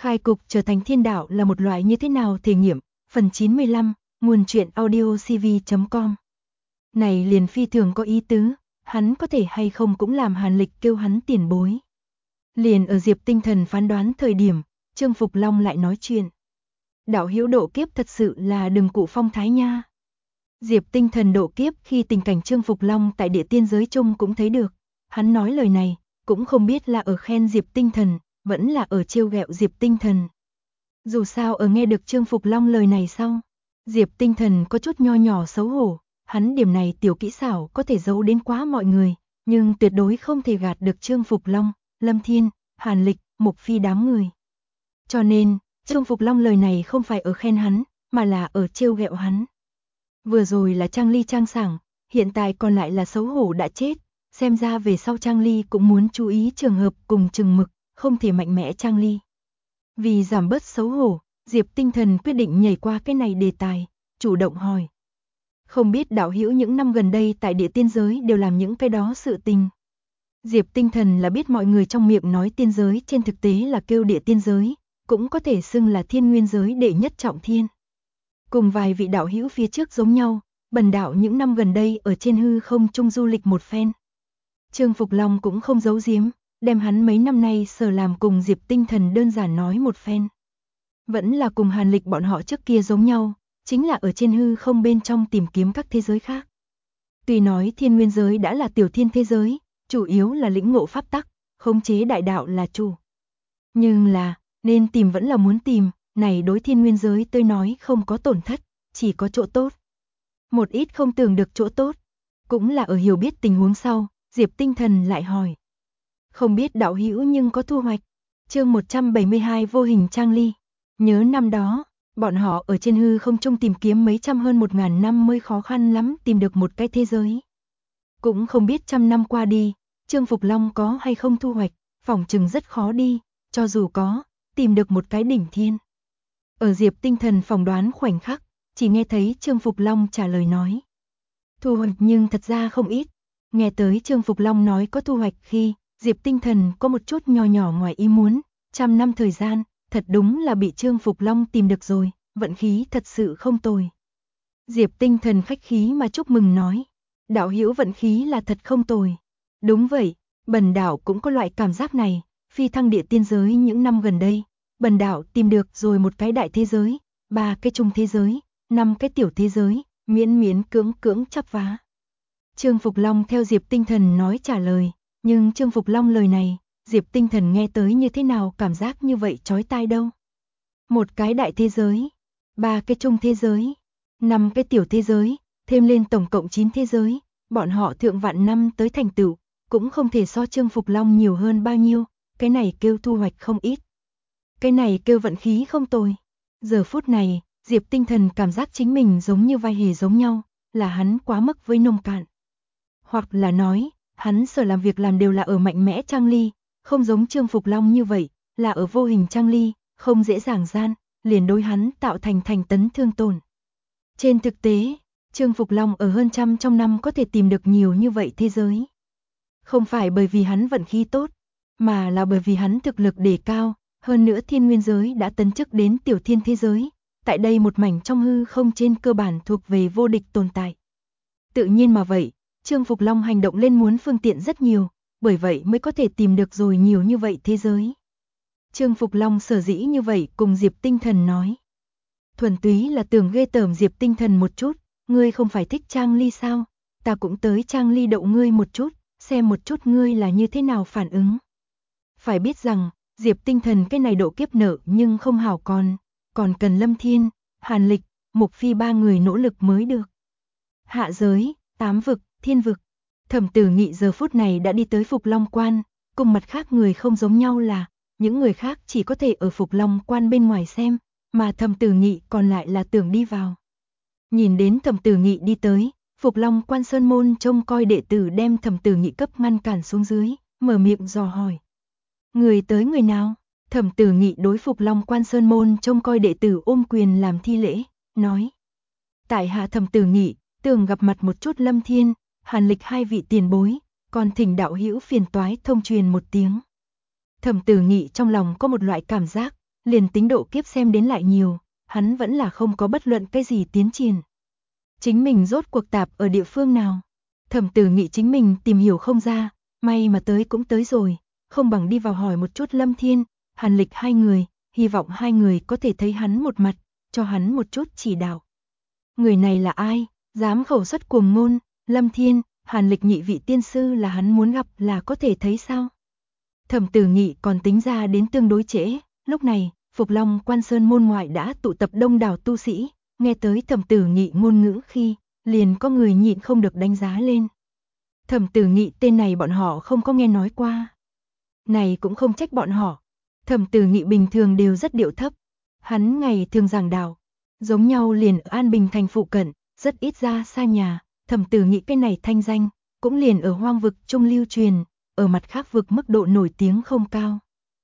Khai cục trở thành thiên đạo là một loại như thế nào thể nghiệm, phần 95, nguồn truyện audiocv.com. Này liền phi thường có ý tứ, hắn có thể hay không cũng làm Hàn Lịch kêu hắn tiền bối. Liền ở Diệp Tinh Thần phán đoán thời điểm, Trương Phục Long lại nói chuyện. Đạo hữu độ kiếp thật sự là đừng cụ phong thái nha. Diệp Tinh Thần độ kiếp khi tình cảnh Trương Phục Long tại địa tiên giới chung cũng thấy được. Hắn nói lời này, cũng không biết là ở khen Diệp Tinh Thần, vẫn là ở trêu ghẹo Diệp Tinh Thần. Dù sao ở nghe được Trương Phục Long lời này sau, Diệp Tinh Thần có chút nho nhỏ xấu hổ, hắn điểm này tiểu kỹ xảo có thể giấu đến quá mọi người, nhưng tuyệt đối không thể gạt được Trương Phục Long, Lâm Thiên, Hàn Lịch, Mục Phi đám người. Cho nên, Trương Phục Long lời này không phải ở khen hắn, mà là ở trêu ghẹo hắn. Vừa rồi là Trang Ly trang sảng, hiện tại còn lại là xấu hổ đã chết, xem ra về sau Trang Ly cũng muốn chú ý trường hợp cùng chừng mực, không thể mạnh mẽ Trang Ly. Vì giảm bớt xấu hổ, Diệp Tinh Thần quyết định nhảy qua cái này đề tài, chủ động hỏi. Không biết đạo hữu những năm gần đây tại địa tiên giới đều làm những cái đó sự tình. Diệp Tinh Thần là biết mọi người trong miệng nói tiên giới trên thực tế là kêu địa tiên giới, cũng có thể xưng là thiên nguyên giới đệ nhất trọng thiên. Cùng vài vị đạo hữu phía trước giống nhau, bần đạo những năm gần đây ở trên hư không trung du lịch một phen. Trương Phục Long cũng không giấu giếm, đem hắn mấy năm nay sở làm cùng Diệp Tinh Thần đơn giản nói một phen. Vẫn là cùng Hàn Lịch bọn họ trước kia giống nhau, chính là ở trên hư không bên trong tìm kiếm các thế giới khác. Tuy nói thiên nguyên giới đã là tiểu thiên thế giới, chủ yếu là lĩnh ngộ pháp tắc, khống chế đại đạo là chủ. Nhưng là, nên tìm vẫn là muốn tìm, này đối thiên nguyên giới tôi nói không có tổn thất, chỉ có chỗ tốt. Một ít không tưởng được chỗ tốt, cũng là ở hiểu biết tình huống sau, Diệp Tinh Thần lại hỏi. Không biết đạo hữu nhưng có thu hoạch. Chương 172 vô hình Trang Ly. Nhớ năm đó, bọn họ ở trên hư không trung tìm kiếm mấy trăm hơn 1000 năm mới khó khăn lắm tìm được một cái thế giới. Cũng không biết trăm năm qua đi, Trương Phục Long có hay không thu hoạch, phỏng chừng rất khó đi, cho dù có, tìm được một cái đỉnh thiên. Ở Diệp Tinh Thần phỏng đoán khoảnh khắc, chỉ nghe thấy Trương Phục Long trả lời nói. Thu hoạch nhưng thật ra không ít. Nghe tới Trương Phục Long nói có thu hoạch khi, Diệp Tinh Thần có một chút nho nhỏ ngoài ý muốn, 100 năm thời gian, thật đúng là bị Trương Phục Long tìm được rồi, vận khí thật sự không tồi. Diệp Tinh Thần khách khí mà chúc mừng nói, đạo hữu vận khí là thật không tồi. Đúng vậy, bần đạo cũng có loại cảm giác này, phi thăng địa tiên giới những năm gần đây, bần đạo tìm được rồi một cái đại thế giới, 3 cái trung thế giới, 5 cái tiểu thế giới, miễn miễn cưỡng cưỡng chắp vá. Trương Phục Long theo Diệp Tinh Thần nói trả lời, nhưng Trương Phục Long lời này, Diệp Tinh Thần nghe tới như thế nào cảm giác như vậy chói tai đâu. Một cái đại thế giới, 3 cái trung thế giới, 5 cái tiểu thế giới, thêm lên tổng cộng 9 thế giới, bọn họ thượng vạn năm tới thành tựu, cũng không thể so Trương Phục Long nhiều hơn bao nhiêu, cái này kêu thu hoạch không ít. Cái này kêu vận khí không tồi. Giờ phút này, Diệp Tinh Thần cảm giác chính mình giống như vai hề giống nhau, là hắn quá mức với nông cạn. Hoặc là nói, hắn sở làm việc làm đều là ở mạnh mẽ Trang Ly, không giống Trương Phục Long như vậy, là ở vô hình Trang Ly, không dễ dàng gian, liền đối hắn tạo thành thành tấn thương tổn. Trên thực tế, Trương Phục Long ở hơn trăm trong năm có thể tìm được nhiều như vậy thế giới. Không phải bởi vì hắn vận khí tốt, mà là bởi vì hắn thực lực đề cao, hơn nữa thiên nguyên giới đã tấn chức đến tiểu thiên thế giới, tại đây một mảnh trong hư không trên cơ bản thuộc về vô địch tồn tại. Tự nhiên mà vậy, Trương Phục Long hành động lên muốn phương tiện rất nhiều, bởi vậy mới có thể tìm được rồi nhiều như vậy thế giới. Trương Phục Long sở dĩ như vậy cùng Diệp Tinh Thần nói. Thuần túy là tưởng ghê tởm Diệp Tinh Thần một chút, ngươi không phải thích Trang Ly sao, ta cũng tới Trang Ly đậu ngươi một chút, xem một chút ngươi là như thế nào phản ứng. Phải biết rằng, Diệp Tinh Thần cái này độ kiếp nợ nhưng không hảo còn cần Lâm Thiên, Hàn Lịch, Mục Phi 3 người nỗ lực mới được. Hạ giới, 8 vực, thiên vực. Thẩm Tử Nghị giờ phút này đã đi tới Phục Long Quan, cùng mặt khác người không giống nhau là, những người khác chỉ có thể ở Phục Long Quan bên ngoài xem, mà Thẩm Tử Nghị còn lại là tưởng đi vào. Nhìn đến Thẩm Tử Nghị đi tới, Phục Long Quan sơn môn trông coi đệ tử đem Thẩm Tử Nghị cấp ngăn cản xuống dưới, mở miệng dò hỏi. Người tới người nào? Thẩm Tử Nghị đối Phục Long Quan sơn môn trông coi đệ tử ôm quyền làm thi lễ, nói. Tại hạ Thẩm Tử Nghị, tưởng gặp mặt một chút Lâm Thiên, Hàn Lịch 2 vị tiền bối, còn thỉnh đạo hữu phiền toái thông truyền một tiếng. Thẩm Tử Nghị trong lòng có một loại cảm giác, liền tính độ kiếp xem đến lại nhiều, hắn vẫn là không có bất luận cái gì tiến triển. Chính mình rốt cuộc tạp ở địa phương nào? Thẩm Tử Nghị chính mình tìm hiểu không ra, may mà tới cũng tới rồi, không bằng đi vào hỏi một chút Lâm Thiên, Hàn Lịch hai người, hy vọng hai người có thể thấy hắn một mặt, cho hắn một chút chỉ đạo. Người này là ai? Dám khẩu xuất cuồng ngôn, Lâm Thiên, Hàn Lịch nhị vị tiên sư là hắn muốn gặp là có thể thấy sao? Thẩm Tử Nghị còn tính ra đến tương đối trễ, lúc này, Phục Long Quan Sơn môn ngoại đã tụ tập đông đảo tu sĩ, nghe tới Thẩm Tử Nghị ngôn ngữ khi, liền có người nhịn không được đánh giá lên. Thẩm Tử Nghị tên này bọn họ không có nghe nói qua. Này cũng không trách bọn họ. Thẩm Tử Nghị bình thường đều rất điệu thấp. Hắn ngày thường giảng đạo, giống nhau liền ở An Bình thành phụ cận, rất ít ra xa nhà. Thẩm Tử Nghị cái này thanh danh, cũng liền ở hoang vực trung lưu truyền, ở mặt khác vực mức độ nổi tiếng không cao.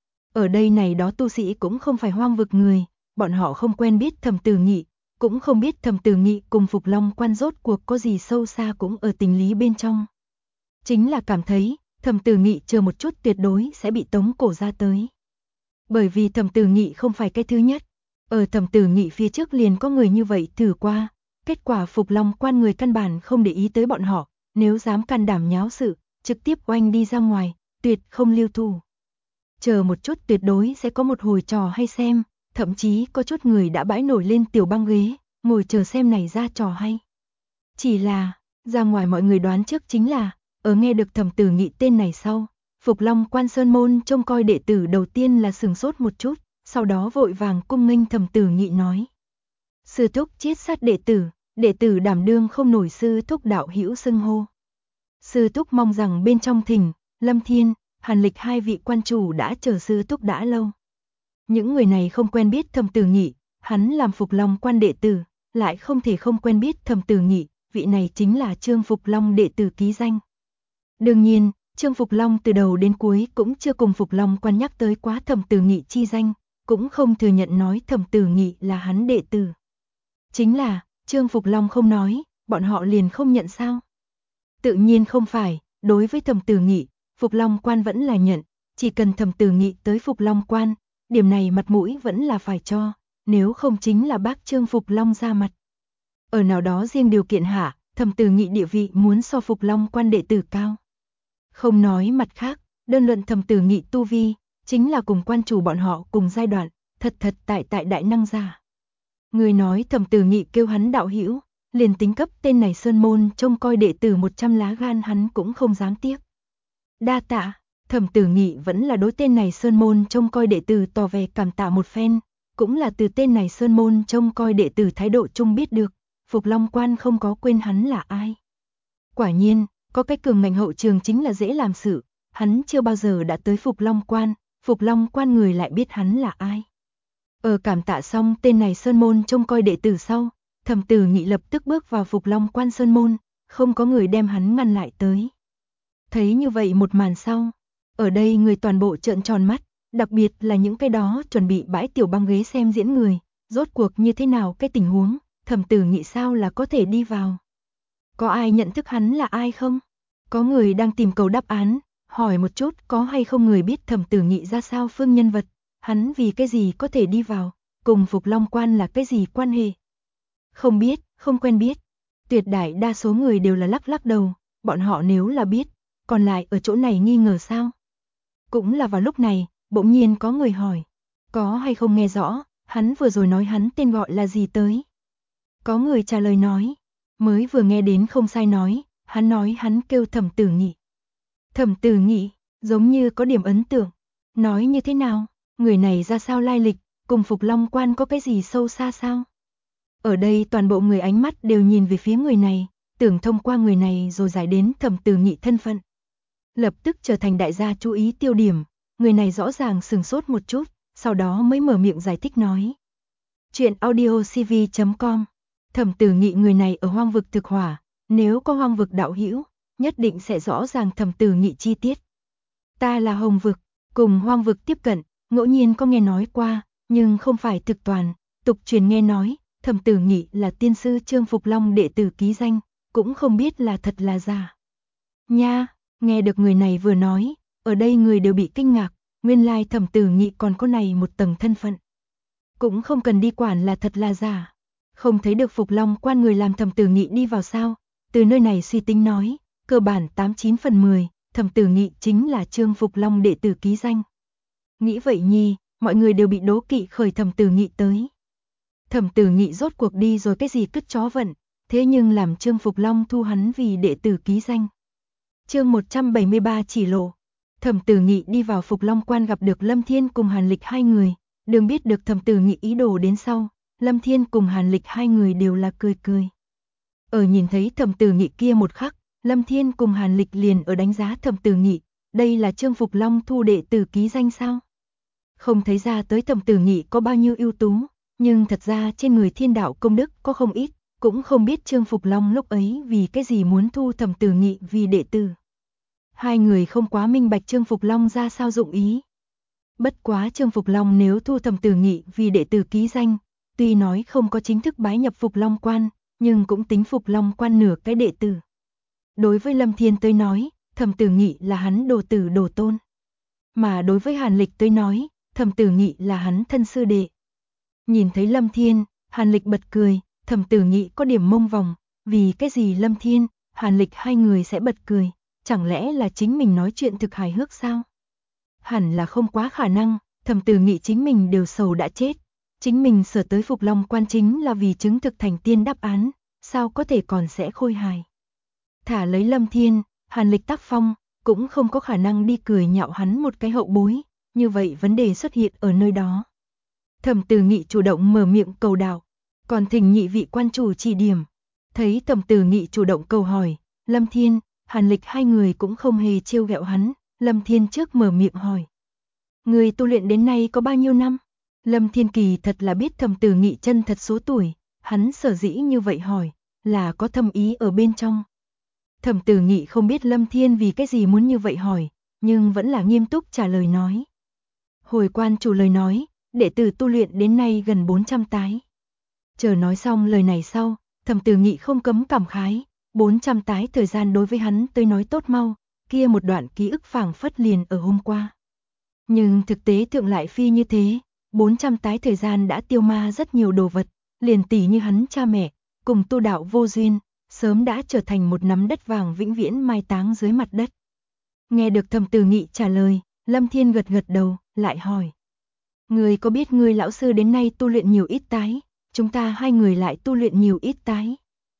Ở đây này đó tu sĩ cũng không phải hoang vực người, bọn họ không quen biết Thẩm Tử Nghị, cũng không biết Thẩm Tử Nghị cùng Phục Long Quan rốt cuộc có gì sâu xa cũng ở tình lý bên trong. Chính là cảm thấy, Thẩm Tử Nghị chờ một chút tuyệt đối sẽ bị tống cổ ra tới. Bởi vì Thẩm Tử Nghị không phải cái thứ nhất, ở Thẩm Tử Nghị phía trước liền có người như vậy thử qua, kết quả Phục Long Quan người căn bản không để ý tới bọn họ, nếu dám can đảm nháo sự, trực tiếp oanh đi ra ngoài, tuyệt không lưu thủ. Chờ một chút tuyệt đối sẽ có một hồi trò hay xem, thậm chí có chút người đã bãi nổi lên tiểu băng ghế, ngồi chờ xem này ra trò hay. Chỉ là, ra ngoài mọi người đoán trước chính là, ở nghe được Thẩm Tử Nghị tên này sau, Phục Long Quan Sơn môn trông coi đệ tử đầu tiên là sừng sốt một chút, sau đó vội vàng cung nghênh Thẩm Tử Nghị nói. Sư thúc chiết sát đệ tử đảm đương không nổi sư thúc đạo hữu xưng hô. Sư thúc mong rằng bên trong thỉnh, Lâm Thiên, Hàn Lịch hai vị quan chủ đã chờ sư thúc đã lâu. Những người này không quen biết Thẩm Tử Nghị, hắn làm Phục Long Quan đệ tử, lại không thể không quen biết Thẩm Tử Nghị, vị này chính là Trương Phục Long đệ tử ký danh. Đương nhiên, Trương Phục Long từ đầu đến cuối cũng chưa cùng Phục Long Quan nhắc tới quá Thẩm Tử Nghị chi danh, cũng không thừa nhận nói Thẩm Tử Nghị là hắn đệ tử. Chính là, Trương Phục Long không nói, bọn họ liền không nhận sao? Tự nhiên không phải, đối với Thẩm Tử Nghị, Phục Long Quan vẫn là nhận, chỉ cần Thẩm Tử Nghị tới Phục Long Quan, điểm này mặt mũi vẫn là phải cho, nếu không chính là bác Trương Phục Long ra mặt. Ở nào đó riêng điều kiện hạ, Thẩm Tử Nghị địa vị muốn so Phục Long Quan đệ tử cao. Không nói mặt khác, đơn luận Thẩm Tử Nghị tu vi, chính là cùng quan chủ bọn họ cùng giai đoạn, thật tại đại năng giả. Người nói Thẩm Tử Nghị kêu hắn đạo hữu, liền tính cấp tên này sơn môn trông coi đệ tử 100 lá gan hắn cũng không dám tiếc. Đa tạ, Thẩm Tử Nghị vẫn là đối tên này sơn môn trông coi đệ tử tỏ vẻ cảm tạ một phen, cũng là từ tên này sơn môn trông coi đệ tử thái độ chung biết được, Phục Long Quan không có quên hắn là ai. Quả nhiên, có cái cường ngành hậu trường chính là dễ làm sự, hắn chưa bao giờ đã tới Phục Long Quan người lại biết hắn là ai. Ở cảm tạ xong tên này sơn môn trông coi đệ tử sau, Thẩm Tử Nghị lập tức bước vào Phục Long Quan sơn môn, không có người đem hắn ngăn lại tới. Thấy như vậy một màn sau, ở đây người toàn bộ trợn tròn mắt, đặc biệt là những cái đó chuẩn bị bãi tiểu băng ghế xem diễn người, rốt cuộc như thế nào cái tình huống, Thẩm Tử Nghị sao là có thể đi vào. Có ai nhận thức hắn là ai không? Có người đang tìm cầu đáp án, hỏi một chút có hay không người biết Thẩm Tử Nghị ra sao phương nhân vật, hắn vì cái gì có thể đi vào, cùng Phục Long Quan là cái gì quan hệ. Không biết, không quen biết, tuyệt đại đa số người đều là lắc đầu, bọn họ nếu là biết, còn lại ở chỗ này nghi ngờ sao? Cũng là vào lúc này, bỗng nhiên có người hỏi, có hay không nghe rõ, hắn vừa rồi nói hắn tên gọi là gì tới? Có người trả lời nói, mới vừa nghe đến không sai nói hắn kêu Thẩm Tử Nghị. Thẩm Tử Nghị, giống như có điểm ấn tượng, nói như thế nào, người này ra sao lai lịch, cùng Phục Long Quan có cái gì sâu xa sao? Ở đây toàn bộ người ánh mắt đều nhìn về phía người này, tưởng thông qua người này rồi giải đến Thẩm Tử Nghị thân phận. Lập tức trở thành đại gia chú ý tiêu điểm, người này rõ ràng sừng sốt một chút, sau đó mới mở miệng giải thích nói. Chuyện audiocv.com. Thẩm Tử Nghị người này ở hoang vực thực hỏa, nếu có hoang vực đạo hữu, nhất định sẽ rõ ràng Thẩm Tử Nghị chi tiết. Ta là hồng vực, cùng hoang vực tiếp cận, ngẫu nhiên có nghe nói qua, nhưng không phải thực toàn, tục truyền nghe nói, Thẩm Tử Nghị là tiên sư Trương Phục Long đệ tử ký danh, cũng không biết là thật là giả. Nha, nghe được người này vừa nói, ở đây người đều bị kinh ngạc, nguyên lai Thẩm Tử Nghị còn có này một tầng thân phận. cũng không cần đi quản là thật là giả. Không thấy được Phục Long Quan người làm Thẩm Tử Nghị đi vào sao? Từ nơi này suy tính nói, cơ bản 89 phần 10, Thẩm Tử Nghị chính là Trương Phục Long đệ tử ký danh. Nghĩ vậy nhi, mọi người đều bị đố kỵ khởi Thẩm Tử Nghị tới. Thẩm Tử Nghị rốt cuộc đi rồi cái gì cứt chó vận, thế nhưng làm Trương Phục Long thu hắn vì đệ tử ký danh. Chương 173 chỉ lộ. Thẩm Tử Nghị đi vào Phục Long Quan gặp được Lâm Thiên cùng Hàn Lịch hai người, đừng biết được Thẩm Tử Nghị ý đồ đến sau, Lâm Thiên cùng Hàn Lịch hai người đều là cười cười. Ở nhìn thấy Thẩm Tử Nghị kia một khắc, Lâm Thiên cùng Hàn Lịch liền ở đánh giá Thẩm Tử Nghị, đây là Trương Phục Long thu đệ tử ký danh sao? Không thấy ra tới Thẩm Tử Nghị có bao nhiêu ưu tú, nhưng thật ra trên người Thiên Đạo công đức có không ít, cũng không biết Trương Phục Long lúc ấy vì cái gì muốn thu Thẩm Tử Nghị vì đệ tử. Hai người không quá minh bạch Trương Phục Long ra sao dụng ý. Bất quá Trương Phục Long nếu thu Thẩm Tử Nghị vì đệ tử ký danh, tuy nói không có chính thức bái nhập Phục Long Quan, nhưng cũng tính Phục Long Quan nửa cái đệ tử. Đối với Lâm Thiên tới nói, Thẩm Tử Nghị là hắn đồ tử đồ tôn. Mà đối với Hàn Lịch tới nói, Thẩm Tử Nghị là hắn thân sư đệ. Nhìn thấy Lâm Thiên, Hàn Lịch bật cười, Thẩm Tử Nghị có điểm mông vòng, vì cái gì Lâm Thiên, Hàn Lịch hai người sẽ bật cười, chẳng lẽ là chính mình nói chuyện thực hài hước sao? Hẳn là không quá khả năng, Thẩm Tử Nghị chính mình đều sầu đã chết. Chính mình sở tới Phục Long Quan chính là vì chứng thực thành tiên đáp án, sao có thể còn sẽ khôi hài. Thả lấy Lâm Thiên, Hàn Lịch tác phong, cũng không có khả năng đi cười nhạo hắn một cái hậu bối, như vậy vấn đề xuất hiện ở nơi đó. Thẩm Tử Nghị chủ động mở miệng cầu đạo, còn thỉnh nhị vị quan chủ chỉ điểm. Thấy Thẩm Tử Nghị chủ động cầu hỏi, Lâm Thiên, Hàn Lịch hai người cũng không hề trêu ghẹo hắn, Lâm Thiên trước mở miệng hỏi. Người tu luyện đến nay có bao nhiêu năm? Lâm Thiên Kỳ thật là biết Thẩm Tử Nghị chân thật số tuổi, hắn sở dĩ như vậy hỏi, là có thâm ý ở bên trong. Thẩm Tử Nghị không biết Lâm Thiên vì cái gì muốn như vậy hỏi, nhưng vẫn là nghiêm túc trả lời nói. Hồi quan chủ lời nói, đệ tử tu luyện đến nay gần 400 tái. Chờ nói xong lời này sau, Thẩm Tử Nghị không cấm cảm khái, 400 tái thời gian đối với hắn tới nói tốt mau, kia một đoạn ký ức phảng phất liền ở hôm qua. Nhưng thực tế thượng lại phi như thế, 400 tái thời gian đã tiêu ma rất nhiều đồ vật, liền tỷ như hắn cha mẹ, cùng tu đạo vô duyên, sớm đã trở thành một nắm đất vàng vĩnh viễn mai táng dưới mặt đất. Nghe được Thẩm Tử Nghị trả lời, Lâm Thiên gật gật đầu, lại hỏi. Người có biết người lão sư đến nay tu luyện nhiều ít tái, chúng ta hai người lại tu luyện nhiều ít tái.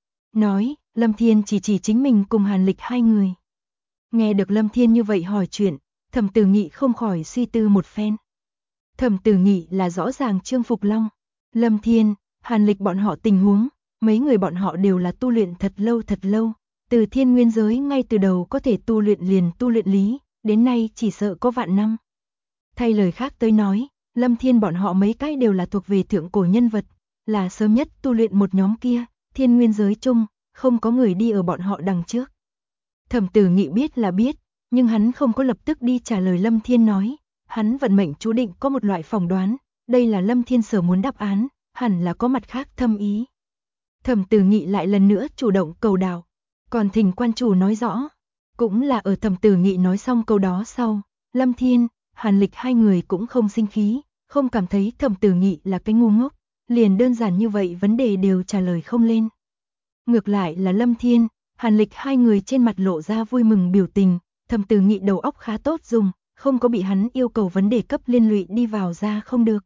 Nói, Lâm Thiên chỉ chính mình cùng Hàn Lịch hai người. Nghe được Lâm Thiên như vậy hỏi chuyện, Thẩm Tử Nghị không khỏi suy tư một phen. Thẩm Tử Nghị là rõ ràng Trương Phục Long, Lâm Thiên, Hàn Lịch bọn họ tình huống, mấy người bọn họ đều là tu luyện thật lâu, từ thiên nguyên giới ngay từ đầu có thể tu luyện liền tu luyện lý, đến nay chỉ sợ có vạn năm. Thay lời khác tới nói, Lâm Thiên bọn họ mấy cái đều là thuộc về thượng cổ nhân vật, là sớm nhất tu luyện một nhóm kia, thiên nguyên giới chung, không có người đi ở bọn họ đằng trước. Thẩm Tử Nghị biết là biết, nhưng hắn không có lập tức đi trả lời Lâm Thiên nói, hắn vận mệnh chú định có một loại phỏng đoán, đây là Lâm Thiên sở muốn đáp án, hẳn là có mặt khác thâm ý. Thẩm Tử Nghị lại lần nữa chủ động cầu đạo, còn thỉnh quan chủ nói rõ, cũng là ở Thẩm Tử Nghị nói xong câu đó sau, Lâm Thiên, Hàn Lịch hai người cũng không sinh khí, không cảm thấy Thẩm Tử Nghị là cái ngu ngốc, liền đơn giản như vậy vấn đề đều trả lời không lên. Ngược lại là Lâm Thiên, Hàn Lịch hai người trên mặt lộ ra vui mừng biểu tình, Thẩm Tử Nghị đầu óc khá tốt dùng, không có bị hắn yêu cầu vấn đề cấp liên lụy đi vào ra không được.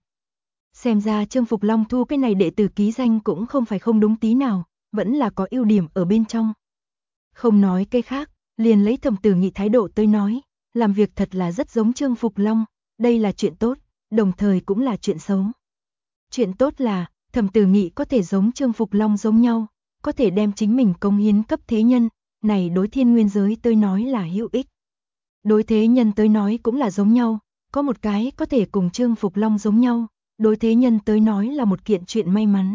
Xem ra Trương Phục Long thu cái này đệ tử ký danh cũng không phải không đúng tí nào, vẫn là có ưu điểm ở bên trong. Không nói cái khác, liền lấy Thẩm Tử Nghị thái độ tới nói, làm việc thật là rất giống Trương Phục Long, đây là chuyện tốt, đồng thời cũng là chuyện xấu. Chuyện tốt là, Thẩm Tử Nghị có thể giống Trương Phục Long giống nhau, có thể đem chính mình cống hiến cấp thế nhân, này đối thiên nguyên giới tới nói là hữu ích. Đối thế nhân tới nói cũng là giống nhau, có một cái có thể cùng Trương Phục Long giống nhau, đối thế nhân tới nói là một kiện chuyện may mắn.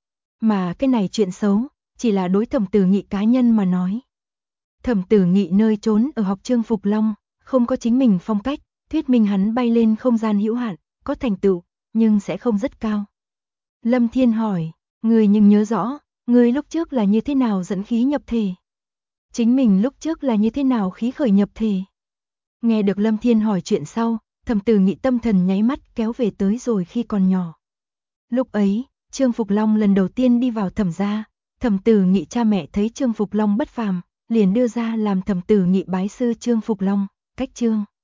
Mà cái này chuyện xấu, chỉ là đối Thẩm Tử Nghị cá nhân mà nói. Thẩm Tử Nghị nơi trốn ở học Trương Phục Long, không có chính mình phong cách, thuyết minh hắn bay lên không gian hữu hạn, có thành tựu, nhưng sẽ không rất cao. Lâm Thiên hỏi, người nhưng nhớ rõ, người lúc trước là như thế nào dẫn khí nhập thể? Chính mình lúc trước là như thế nào khí khởi nhập thể? Nghe được Lâm Thiên hỏi chuyện sau, Thẩm Tử Nghị tâm thần nháy mắt kéo về tới rồi khi còn nhỏ. Lúc ấy, Trương Phục Long lần đầu tiên đi vào Thẩm gia, Thẩm Tử Nghị cha mẹ thấy Trương Phục Long bất phàm, liền đưa ra làm Thẩm Tử Nghị bái sư Trương Phục Long, cách Trương